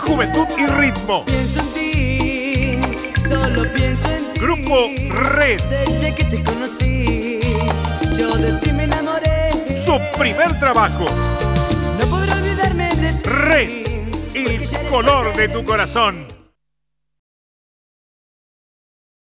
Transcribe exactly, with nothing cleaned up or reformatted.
juventud y ritmo. Pienso en ti, solo pienso en ti. Grupo Red. Desde que te conocí, yo de ti me enamoré. Su primer trabajo. No podré olvidarme de ti. Red, el color de tu corazón.